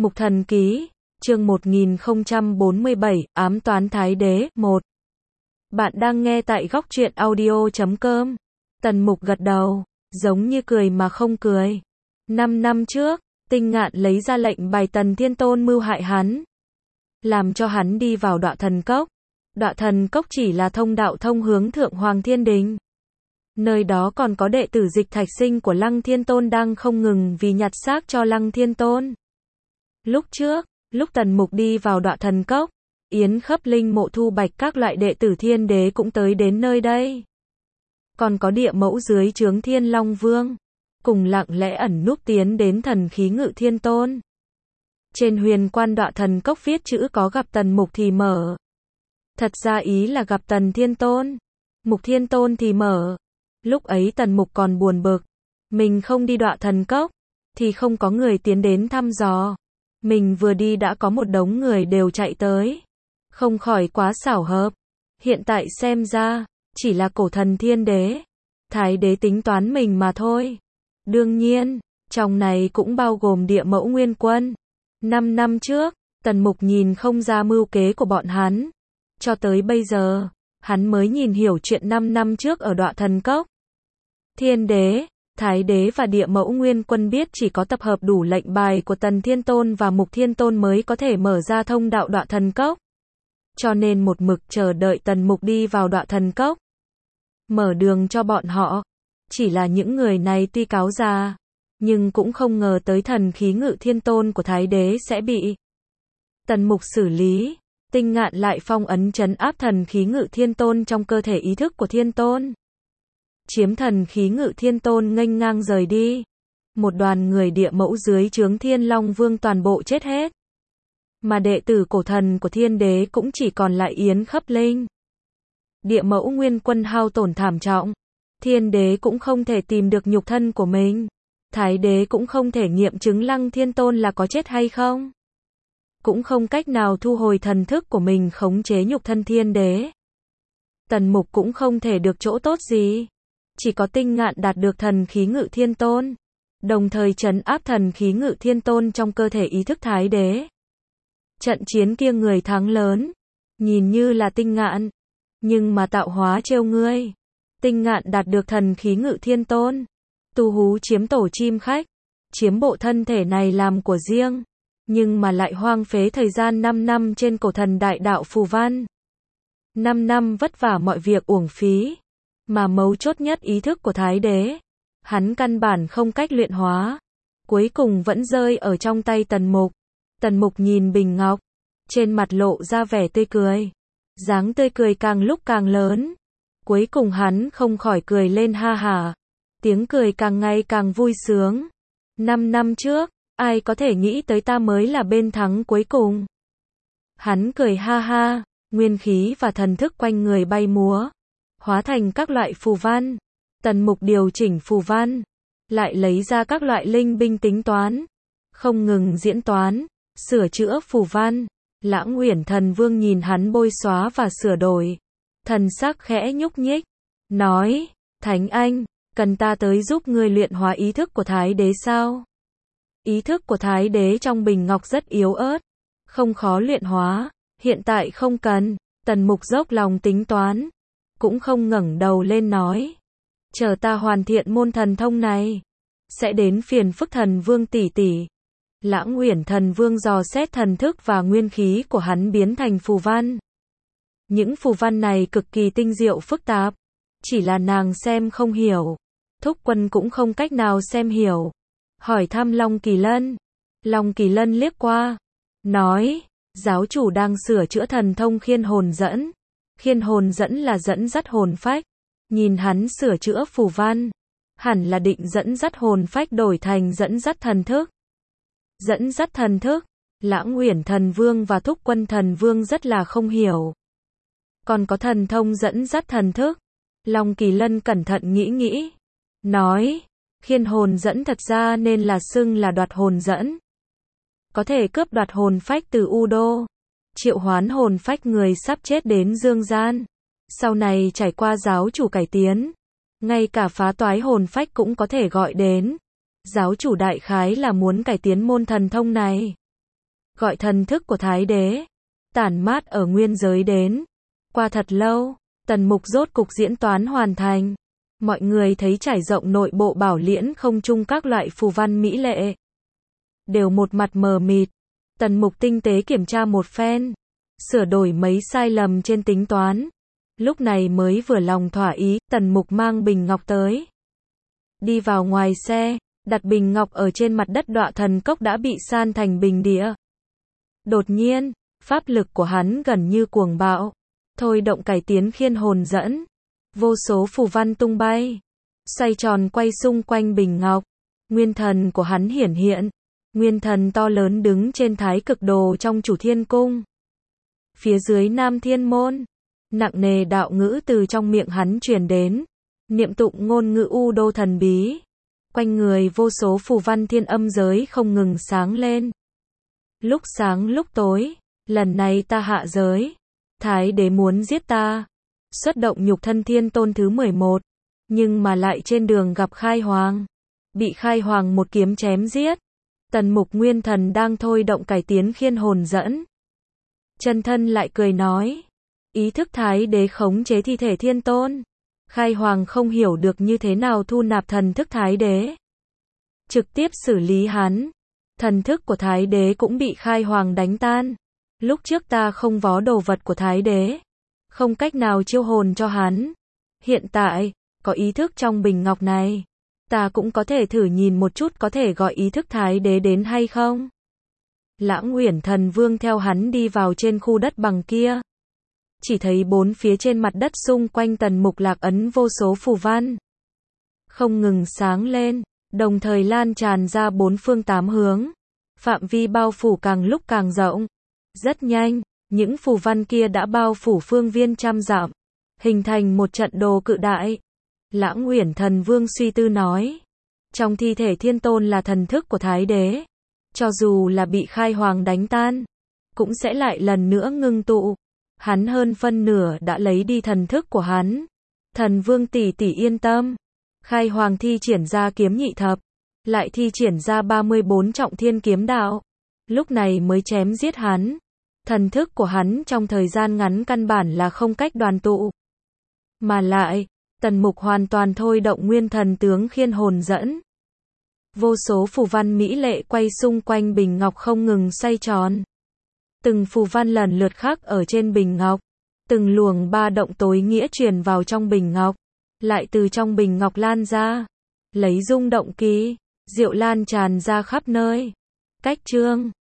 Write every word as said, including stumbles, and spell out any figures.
Mục Thần Ký, chương một nghìn không trăm bốn mươi bảy, Ám toán Thái Đế, một. Bạn đang nghe tại góc truyện audio chấm com. Tần Mục gật đầu, giống như cười mà không cười. Năm năm trước, Tinh Ngạn lấy ra lệnh bài Tần Thiên Tôn mưu hại hắn, làm cho hắn đi vào Đọa Thần Cốc. Đọa Thần Cốc chỉ là thông đạo thông hướng Thượng Hoàng Thiên Đình. Nơi đó còn có đệ tử Dịch Thạch Sinh của Lăng Thiên Tôn đang không ngừng vì nhặt xác cho Lăng Thiên Tôn. Lúc trước, lúc Tần Mục đi vào Đọa Thần Cốc, Yến Khấp Linh, Mộ Thu Bạch các loại đệ tử Thiên Đế cũng tới đến nơi đây. Còn có địa mẫu dưới trướng Thiên Long Vương, cùng lặng lẽ ẩn núp tiến đến Thần Khí Ngự Thiên Tôn. Trên huyền quan Đọa Thần Cốc viết chữ có gặp Tần Mục thì mở. Thật ra ý là gặp Tần Thiên Tôn. Mục Thiên Tôn thì mở. Lúc ấy Tần Mục còn buồn bực, mình không đi Đọa Thần Cốc thì không có người tiến đến thăm dò. Mình vừa đi đã có một đống người đều chạy tới, không khỏi quá xảo hợp. Hiện tại xem ra, chỉ là cổ thần Thiên Đế, Thái Đế tính toán mình mà thôi. Đương nhiên, trong này cũng bao gồm địa mẫu Nguyên Quân. Năm năm trước, Tần Mục nhìn không ra mưu kế của bọn hắn. Cho tới bây giờ, hắn mới nhìn hiểu chuyện năm năm trước ở Đọa Thần Cốc. Thiên Đế, Thái Đế và địa mẫu Nguyên Quân biết chỉ có tập hợp đủ lệnh bài của Tần Thiên Tôn và Mục Thiên Tôn mới có thể mở ra thông đạo Đọa Thần Cốc. Cho nên một mực chờ đợi Tần Mục đi vào Đọa Thần Cốc, mở đường cho bọn họ. Chỉ là những người này tuy cáo già, nhưng cũng không ngờ tới Thần Khí Ngự Thiên Tôn của Thái Đế sẽ bị Tần Mục xử lý. Tinh Ngạn lại phong ấn trấn áp Thần Khí Ngự Thiên Tôn trong cơ thể ý thức của Thiên Tôn. Chiếm Thần Khí Ngự Thiên Tôn nghênh ngang rời đi. Một đoàn người địa mẫu dưới trướng Thiên Long Vương toàn bộ chết hết. Mà đệ tử cổ thần của Thiên Đế cũng chỉ còn lại Yến Khấp Linh. Địa mẫu Nguyên Quân hao tổn thảm trọng. Thiên Đế cũng không thể tìm được nhục thân của mình. Thái Đế cũng không thể nghiệm chứng Lăng Thiên Tôn là có chết hay không. Cũng không cách nào thu hồi thần thức của mình khống chế nhục thân Thiên Đế. Tần Mục cũng không thể được chỗ tốt gì. Chỉ có Tinh Ngạn đạt được Thần Khí Ngự Thiên Tôn, đồng thời trấn áp Thần Khí Ngự Thiên Tôn trong cơ thể ý thức Thái Đế. Trận chiến kia người thắng lớn, nhìn như là Tinh Ngạn, nhưng mà tạo hóa trêu ngươi. Tinh Ngạn đạt được Thần Khí Ngự Thiên Tôn, tu hú chiếm tổ chim khách, chiếm bộ thân thể này làm của riêng, nhưng mà lại hoang phế thời gian năm năm trên cổ thần đại đạo phù văn. năm năm vất vả mọi việc uổng phí. Mà mấu chốt nhất ý thức của Thái Đế, hắn căn bản không cách luyện hóa, cuối cùng vẫn rơi ở trong tay Tần Mục. Tần Mục nhìn bình ngọc, trên mặt lộ ra vẻ tươi cười, dáng tươi cười càng lúc càng lớn. Cuối cùng hắn không khỏi cười lên ha hả, tiếng cười càng ngày càng vui sướng. Năm năm trước, ai có thể nghĩ tới ta mới là bên thắng cuối cùng. Hắn cười ha ha, nguyên khí và thần thức quanh người bay múa, hóa thành các loại phù văn. Tần Mục điều chỉnh phù văn, lại lấy ra các loại linh binh tính toán, không ngừng diễn toán, sửa chữa phù văn. Lãng Uyển Thần Vương nhìn hắn bôi xóa và sửa đổi, thần sắc khẽ nhúc nhích, nói: Thánh Anh, cần ta tới giúp ngươi luyện hóa ý thức của Thái Đế sao? Ý thức của Thái Đế trong bình ngọc rất yếu ớt, không khó luyện hóa, hiện tại không cần. Tần Mục dốc lòng tính toán, cũng không ngẩng đầu lên nói: chờ ta hoàn thiện môn thần thông này, sẽ đến phiền phức Thần Vương tỷ tỷ. Lãng Uyển Thần Vương dò xét thần thức và nguyên khí của hắn biến thành phù văn. Những phù văn này cực kỳ tinh diệu phức tạp, chỉ là nàng xem không hiểu, Thúc Quân cũng không cách nào xem hiểu. Hỏi thăm Long Kỳ Lân. Long Kỳ Lân liếc qua, nói: giáo chủ đang sửa chữa thần thông khiên hồn dẫn. Khiên hồn dẫn là dẫn dắt hồn phách. Nhìn hắn sửa chữa phù văn, hẳn là định dẫn dắt hồn phách đổi thành dẫn dắt thần thức. Dẫn dắt thần thức, Lãng Uyển Thần Vương và Thúc Quân Thần Vương rất là không hiểu. Còn có thần thông dẫn dắt thần thức. Long Kỳ Lân cẩn thận nghĩ nghĩ, nói: khiên hồn dẫn thật ra nên là xưng là đoạt hồn dẫn. Có thể cướp đoạt hồn phách từ U Đô, triệu hoán hồn phách người sắp chết đến dương gian. Sau này trải qua giáo chủ cải tiến, ngay cả phá toái hồn phách cũng có thể gọi đến. Giáo chủ đại khái là muốn cải tiến môn thần thông này. gọi thần thức của Thái Đế, tản mát ở nguyên giới đến. Qua thật lâu, Tần Mục rốt cục diễn toán hoàn thành. Mọi người thấy trải rộng nội bộ bảo liễn không trung các loại phù văn mỹ lệ. Đều một mặt mờ mịt. Tần Mục tinh tế kiểm tra một phen, sửa đổi mấy sai lầm trên tính toán. Lúc này mới vừa lòng thỏa ý, Tần Mục mang bình ngọc tới. Đi vào ngoài xe, đặt bình ngọc ở trên mặt đất, đọa thần cốc đã bị san thành bình địa. Đột nhiên, pháp lực của hắn gần như cuồng bạo, thôi động cải tiến khiên hồn dẫn. Vô số phù văn tung bay, xoay tròn quay xung quanh bình ngọc. Nguyên thần của hắn hiển hiện. Nguyên thần to lớn đứng trên thái cực đồ trong Chủ Thiên Cung. Phía dưới Nam Thiên Môn, nặng nề đạo ngữ từ trong miệng hắn truyền đến. Niệm tụng ngôn ngữ u đô thần bí. Quanh người vô số phù văn thiên âm giới không ngừng sáng lên. Lúc sáng lúc tối, lần này ta hạ giới. Thái Đế muốn giết ta. Xuất động nhục thân thiên tôn thứ mười một. Nhưng mà lại trên đường gặp Khai Hoàng. Bị Khai Hoàng một kiếm chém giết. Tần Mục nguyên thần đang thôi động cải tiến khiên hồn dẫn. Chân thân lại cười nói. Ý thức Thái Đế khống chế thi thể thiên tôn. Khai Hoàng không hiểu được như thế nào thu nạp thần thức Thái Đế. Trực tiếp xử lý hắn. Thần thức của Thái Đế cũng bị Khai Hoàng đánh tan. Lúc trước ta không vó đồ vật của Thái Đế. Không cách nào chiêu hồn cho hắn. Hiện tại, có ý thức trong bình ngọc này. Ta cũng có thể thử nhìn một chút có thể gọi ý thức Thái Đế đến hay không. Lãng Uyển Thần Vương theo hắn đi vào trên khu đất bằng kia. Chỉ thấy bốn phía trên mặt đất xung quanh Tần Mục lạc ấn vô số phù văn. Không ngừng sáng lên, đồng thời lan tràn ra bốn phương tám hướng. Phạm vi bao phủ càng lúc càng rộng. Rất nhanh, những phù văn kia đã bao phủ phương viên trăm dặm, hình thành một trận đồ cự đại. Lãng Uyển Thần Vương suy tư nói. Trong thi thể thiên tôn là thần thức của Thái Đế. Cho dù là bị Khai Hoàng đánh tan, cũng sẽ lại lần nữa ngưng tụ. Hắn hơn phân nửa đã lấy đi thần thức của hắn. Thần Vương tỷ tỷ yên tâm. Khai Hoàng thi triển ra kiếm nhị thập, lại thi triển ra ba mươi bốn trọng thiên kiếm đạo. Lúc này mới chém giết hắn. Thần thức của hắn trong thời gian ngắn căn bản là không cách đoàn tụ. Mà lại, Tần Mục hoàn toàn thôi động nguyên thần tướng khiên hồn dẫn. Vô số phù văn mỹ lệ quay xung quanh bình ngọc không ngừng xoay tròn. Từng phù văn lần lượt khắc ở trên bình ngọc. Từng luồng ba động tối nghĩa truyền vào trong bình ngọc. Lại từ trong bình ngọc lan ra. Lấy rung động kỳ diệu lan tràn ra khắp nơi. Cách chương